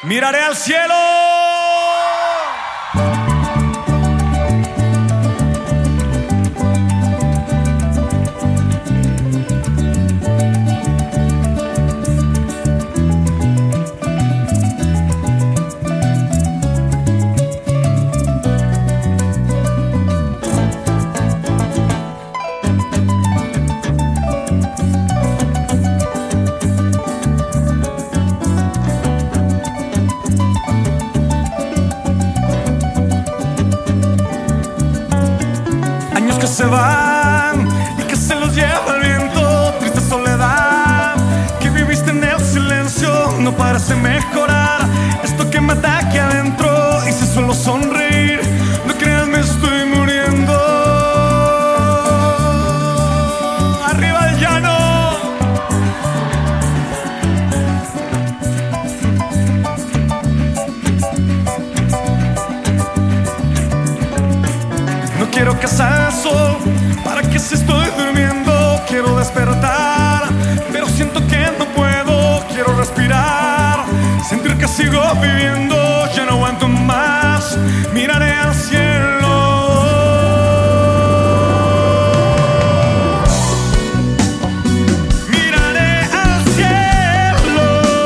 Miraré al cielo. Años que se van y que se los lleva el viento. Triste soledad que viviste en el silencio. No parece mejorar esto que me ataque adentro. Y si suelo sonreír, no creas, me estoy muriendo. Arriba el llano. No quiero que salga el sol, para que si estoy durmiendo. Quiero despertar, pero siento que no puedo. Quiero respirar, sentir que sigo viviendo. Ya no aguanto más, miraré al cielo. Miraré al cielo.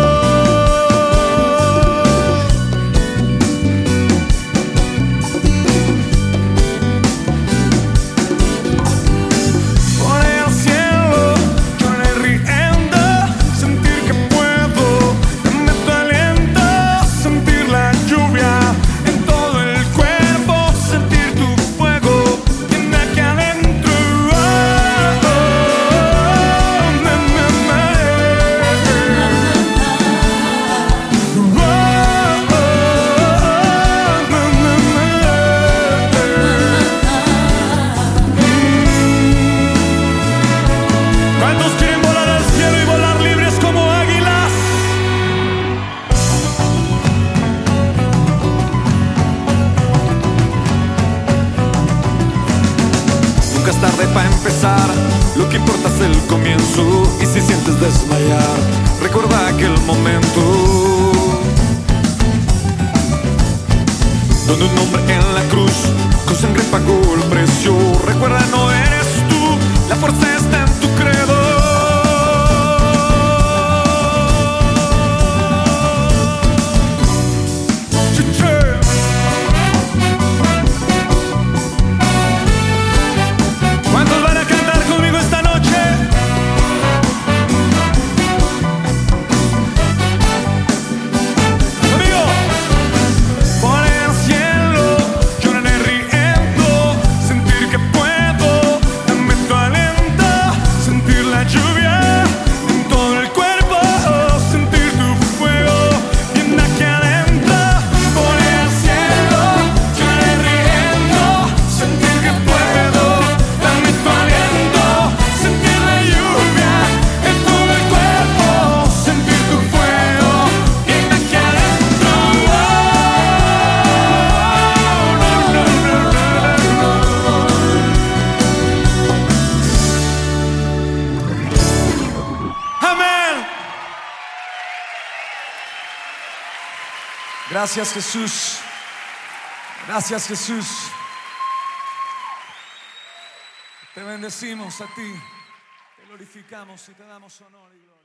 Por el cielo, lloraré riendo. Sentir que puedo, me meto aliento. Sentir la lluvia en todo el cuerpo. Sentir tu fuego en aquí adentro. Oh, oh, me, me, me. Oh, oh, oh, me, me, me. ¿Cuántos quieren volar al cielo y volar libres como águilas? Nunca es tarde para empezar, lo que importa es el comienzo. Y si sientes desmayar, recuerda aquel momento donde un hombre en la cruz con sangre pagó el precio. Recuerda, no eres tú, la fuerza está en tu credo. ¿Cuántos van a cantar conmigo esta noche? Conmigo. Por el cielo, lloraré riendo. Sentir que puedo, me meto aliento. Sentir la lluvia en todo el cuerpo. Sentir tu fuego bien aquí adentro. Por el cielo, lloraré riendo. Sentir que puedo, me meto aliento. Sentir la lluvia en todo el cuerpo. Sentir tu fuego bien aquí adentro. Amén. Gracias, Jesús. Gracias, Jesús. Te bendecimos a ti, te glorificamos y te damos honor y gloria.